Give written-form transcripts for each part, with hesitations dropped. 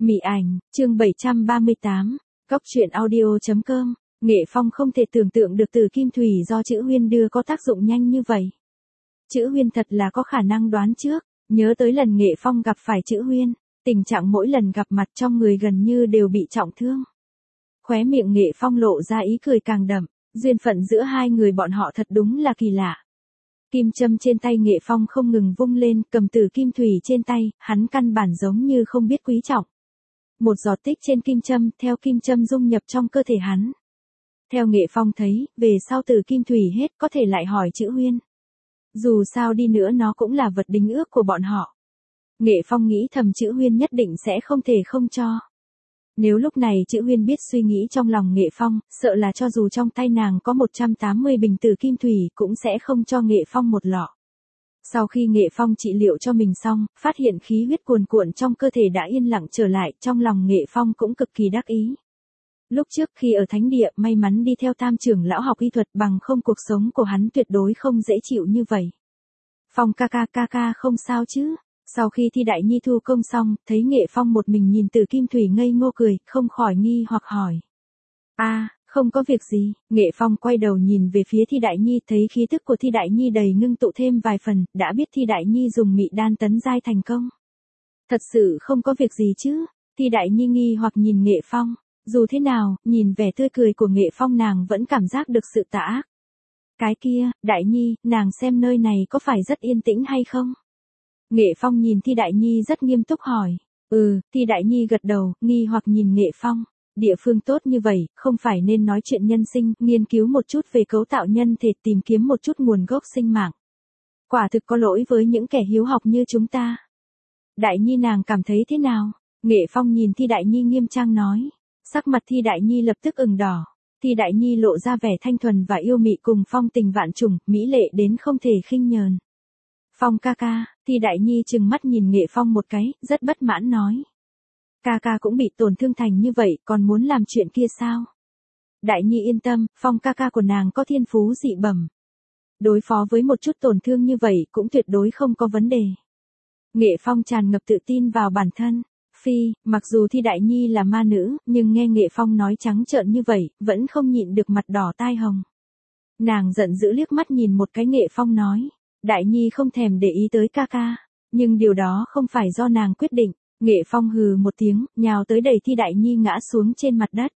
Mị ảnh, chương 738, Cóc truyện audio.com, Nghệ Phong không thể tưởng tượng được Từ Kim Thủy do Chữ Huyên đưa có tác dụng nhanh như vậy. Chữ Huyên thật là có khả năng đoán trước, nhớ tới lần Nghệ Phong gặp phải Chữ Huyên, tình trạng mỗi lần gặp mặt trong người gần như đều bị trọng thương. Khóe miệng Nghệ Phong lộ ra ý cười càng đậm, duyên phận giữa hai người bọn họ thật đúng là kỳ lạ. Kim châm trên tay Nghệ Phong không ngừng vung lên, cầm Từ Kim Thủy trên tay, hắn căn bản giống như không biết quý trọng. Một giọt tích trên kim châm, theo kim châm dung nhập trong cơ thể hắn. Theo Nghệ Phong thấy, về sau Từ Kim Thủy hết có thể lại hỏi Chữ Huyên. Dù sao đi nữa nó cũng là vật đính ước của bọn họ. Nghệ Phong nghĩ thầm Chữ Huyên nhất định sẽ không thể không cho. Nếu lúc này Chữ Huyên biết suy nghĩ trong lòng Nghệ Phong, sợ là cho dù trong tay nàng có 180 bình Từ Kim Thủy cũng sẽ không cho Nghệ Phong một lọ. Sau khi Nghệ Phong trị liệu cho mình xong, phát hiện khí huyết cuồn cuộn trong cơ thể đã yên lặng trở lại, trong lòng Nghệ Phong cũng cực kỳ đắc ý. Lúc trước khi ở thánh địa may mắn đi theo Tam trưởng lão học y thuật, bằng không cuộc sống của hắn tuyệt đối không dễ chịu như vậy. Phong ca ca không sao chứ? Sau khi thi đại nhi thu công xong, thấy Nghệ Phong một mình nhìn Từ Kim Thủy ngây ngô cười, không khỏi nghi hoặc hỏi. Không có việc gì. Nghệ Phong quay đầu nhìn về phía Thi Đại Nhi, thấy khí tức của Thi Đại Nhi đầy ngưng tụ thêm vài phần, đã biết Thi Đại Nhi dùng mị đan tấn giai thành công. Thật sự không có việc gì chứ? Thi Đại Nhi nghi hoặc nhìn Nghệ Phong. Dù thế nào, nhìn vẻ tươi cười của Nghệ Phong nàng vẫn cảm giác được sự tà ác. Cái kia, Đại Nhi, nàng xem nơi này có phải rất yên tĩnh hay không? Nghệ Phong nhìn Thi Đại Nhi rất nghiêm túc hỏi. Thi Đại Nhi gật đầu, nghi hoặc nhìn Nghệ Phong. Địa phương tốt như vậy, không phải nên nói chuyện nhân sinh, nghiên cứu một chút về cấu tạo nhân thể, tìm kiếm một chút nguồn gốc sinh mạng. Quả thực có lỗi với những kẻ hiếu học như chúng ta. Đại Nhi nàng cảm thấy thế nào? Nghệ Phong nhìn Thi Đại Nhi nghiêm trang nói. Sắc mặt Thi Đại Nhi lập tức ửng đỏ. Thi Đại Nhi lộ ra vẻ thanh thuần và yêu mị cùng phong tình vạn trùng, mỹ lệ đến không thể khinh nhờn. Phong ca ca, Thi Đại Nhi trừng mắt nhìn Nghệ Phong một cái, rất bất mãn nói. Ca ca cũng bị tổn thương thành như vậy, còn muốn làm chuyện kia sao? Đại Nhi yên tâm, Phong ca ca của nàng có thiên phú dị bẩm. Đối phó với một chút tổn thương như vậy cũng tuyệt đối không có vấn đề. Nghệ Phong tràn ngập tự tin vào bản thân. Mặc dù Thi Đại Nhi là ma nữ, nhưng nghe Nghệ Phong nói trắng trợn như vậy, vẫn không nhịn được mặt đỏ tai hồng. Nàng giận dữ liếc mắt nhìn một cái Nghệ Phong nói. Đại Nhi không thèm để ý tới ca ca. Nhưng điều đó không phải do nàng quyết định. Nghệ Phong hừ một tiếng, nhào tới đẩy Thi Đại Nhi ngã xuống trên mặt đất.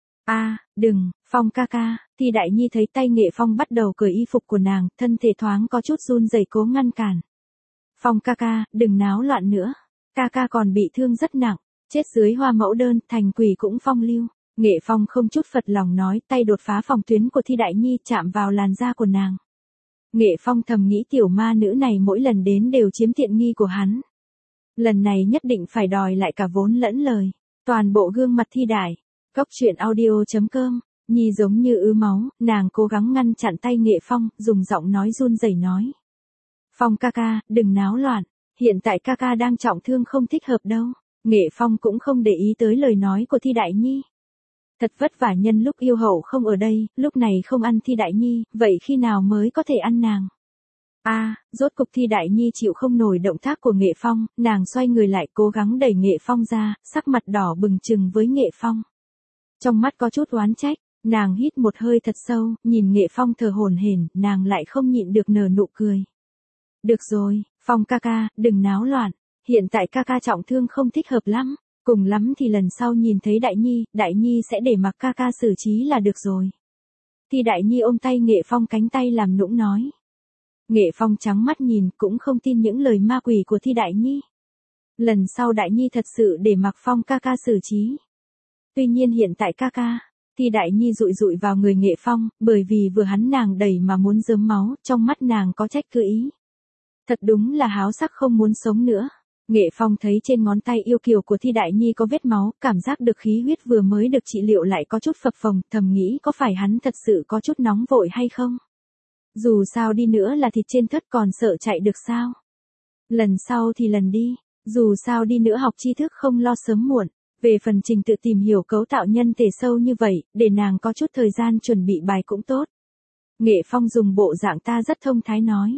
Đừng, Phong ca ca. Thi Đại Nhi thấy tay Nghệ Phong bắt đầu cởi y phục của nàng, thân thể thoáng có chút run rẩy cố ngăn cản. Phong ca ca, đừng náo loạn nữa. Ca ca còn bị thương rất nặng, chết dưới hoa mẫu đơn, thành quỷ cũng phong lưu. Nghệ Phong không chút phật lòng nói, tay đột phá phòng tuyến của Thi Đại Nhi chạm vào làn da của nàng. Nghệ Phong thầm nghĩ tiểu ma nữ này mỗi lần đến đều chiếm tiện nghi của hắn. Lần này nhất định phải đòi lại cả vốn lẫn lời. Toàn bộ gương mặt Thi Đại. Cóc truyện audio.com. Nhi giống như ứ máu, nàng cố gắng ngăn chặn tay Nghệ Phong, dùng giọng nói run rẩy nói. Phong ca ca, đừng náo loạn. Hiện tại ca ca đang trọng thương không thích hợp đâu. Nghệ Phong cũng không để ý tới lời nói của Thi Đại Nhi. Thật vất vả nhân lúc yêu hậu không ở đây, lúc này không ăn Thi Đại Nhi, vậy khi nào mới có thể ăn nàng? Rốt cục Thi Đại Nhi chịu không nổi động tác của Nghệ Phong, nàng xoay người lại cố gắng đẩy Nghệ Phong ra, sắc mặt đỏ bừng chừng với Nghệ Phong. Trong mắt có chút oán trách, nàng hít một hơi thật sâu, nhìn Nghệ Phong thở hổn hển, nàng lại không nhịn được nở nụ cười. Được rồi, Phong ca ca, đừng náo loạn, hiện tại ca ca trọng thương không thích hợp lắm, cùng lắm thì lần sau nhìn thấy Đại Nhi sẽ để mặc ca ca xử trí là được rồi. Thì Đại Nhi ôm tay Nghệ Phong cánh tay làm nũng nói. Nghệ Phong trắng mắt nhìn cũng không tin những lời ma quỷ của Thi Đại Nhi. Lần sau Đại Nhi thật sự để mặc Phong ca ca xử trí. Tuy nhiên hiện tại ca ca, Thi Đại Nhi dụi dụi vào người Nghệ Phong, bởi vì vừa hắn nàng đẩy mà muốn rớm máu, trong mắt nàng có trách cứ ý. Thật đúng là háo sắc không muốn sống nữa. Nghệ Phong thấy trên ngón tay yêu kiều của Thi Đại Nhi có vết máu, cảm giác được khí huyết vừa mới được trị liệu lại có chút phập phồng, thầm nghĩ có phải hắn thật sự có chút nóng vội hay không? Dù sao đi nữa là thịt trên thớt còn sợ chạy được sao? Lần sau thì lần đi, dù sao đi nữa học tri thức không lo sớm muộn. Về phần trình tự tìm hiểu cấu tạo nhân thể sâu như vậy, để nàng có chút thời gian chuẩn bị bài cũng tốt. Nghệ Phong dùng bộ dạng ta rất thông thái nói.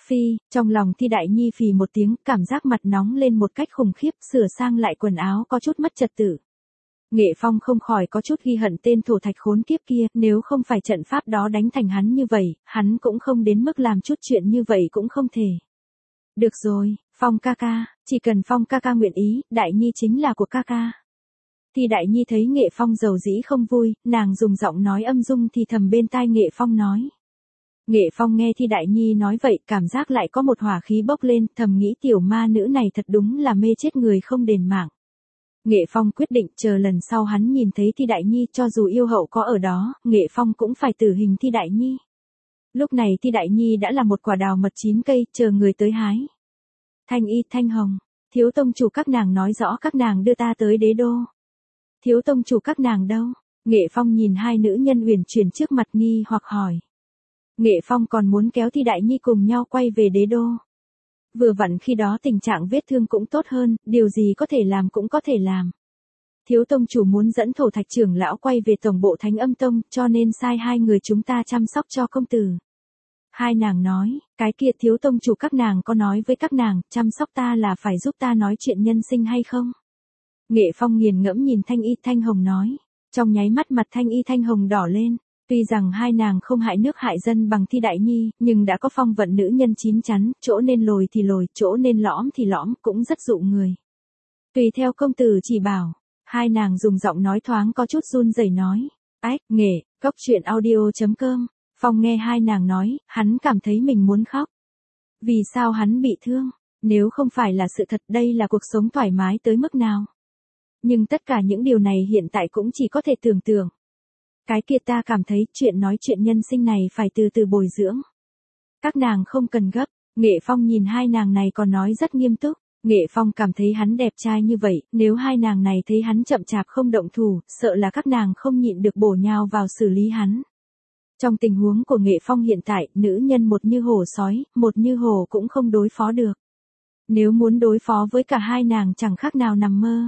Phi, trong lòng Thi Đại Nhi phì một tiếng, cảm giác mặt nóng lên một cách khủng khiếp, sửa sang lại quần áo có chút mất trật tự. Nghệ Phong không khỏi có chút ghi hận tên thổ thạch khốn kiếp kia, nếu không phải trận pháp đó đánh thành hắn như vậy, hắn cũng không đến mức làm chút chuyện như vậy cũng không thể. Được rồi, Phong ca ca, chỉ cần Phong ca ca nguyện ý, Đại Nhi chính là của ca ca. Thi Đại Nhi thấy Nghệ Phong giàu dĩ không vui, nàng dùng giọng nói âm dung thì thầm bên tai Nghệ Phong nói. Nghệ Phong nghe Thi Đại Nhi nói vậy, cảm giác lại có một hỏa khí bốc lên, thầm nghĩ tiểu ma nữ này thật đúng là mê chết người không đền mạng. Nghệ Phong quyết định chờ lần sau hắn nhìn thấy Thi Đại Nhi, cho dù yêu hậu có ở đó, Nghệ Phong cũng phải tử hình Thi Đại Nhi. Lúc này Thi Đại Nhi đã là một quả đào mật 9 cây, chờ người tới hái. Thanh Y, Thanh Hồng, thiếu tông chủ các nàng nói rõ các nàng đưa ta tới đế đô. Thiếu tông chủ các nàng đâu? Nghệ Phong nhìn hai nữ nhân uyển chuyển trước mặt nghi hoặc hỏi. Nghệ Phong còn muốn kéo Thi Đại Nhi cùng nhau quay về đế đô. Vừa vặn khi đó tình trạng vết thương cũng tốt hơn, điều gì có thể làm cũng có thể làm. Thiếu tông chủ muốn dẫn thổ thạch trưởng lão quay về tổng bộ Thánh Âm Tông, cho nên sai hai người chúng ta chăm sóc cho công tử. Hai nàng nói, cái kia thiếu tông chủ các nàng có nói với các nàng, chăm sóc ta là phải giúp ta nói chuyện nhân sinh hay không? Nghệ Phong nghiền ngẫm nhìn Thanh Y Thanh Hồng nói, trong nháy mắt mặt Thanh Y Thanh Hồng đỏ lên. Tuy rằng hai nàng không hại nước hại dân bằng Thi Đại Nhi, nhưng đã có phong vận nữ nhân chín chắn, chỗ nên lồi thì lồi, chỗ nên lõm thì lõm, cũng rất dụ người. Tùy theo công tử chỉ bảo, hai nàng dùng giọng nói thoáng có chút run rẩy nói, ách, Nghệ, Cốc Truyện Audio.com. Phong nghe hai nàng nói, hắn cảm thấy mình muốn khóc. Vì sao hắn bị thương? Nếu không phải là sự thật, đây là cuộc sống thoải mái tới mức nào? Nhưng tất cả những điều này hiện tại cũng chỉ có thể tưởng tượng. Cái kia ta cảm thấy chuyện nói chuyện nhân sinh này phải từ từ bồi dưỡng. Các nàng không cần gấp. Nghệ Phong nhìn hai nàng này còn nói rất nghiêm túc. Nghệ Phong cảm thấy hắn đẹp trai như vậy, nếu hai nàng này thấy hắn chậm chạp không động thủ, sợ là các nàng không nhịn được bổ nhào vào xử lý hắn. Trong tình huống của Nghệ Phong hiện tại, nữ nhân một như hổ sói, một như hổ cũng không đối phó được. Nếu muốn đối phó với cả hai nàng chẳng khác nào nằm mơ.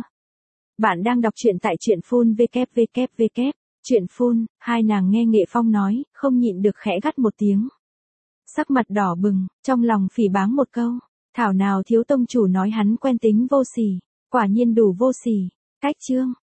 Bạn đang đọc truyện tại truyện phun www. Chuyện phun, hai nàng nghe Nghệ Phong nói, không nhịn được khẽ gắt một tiếng. Sắc mặt đỏ bừng, trong lòng phỉ báng một câu. Thảo nào thiếu tông chủ nói hắn quen tính vô sỉ, quả nhiên đủ vô sỉ. Cách chương.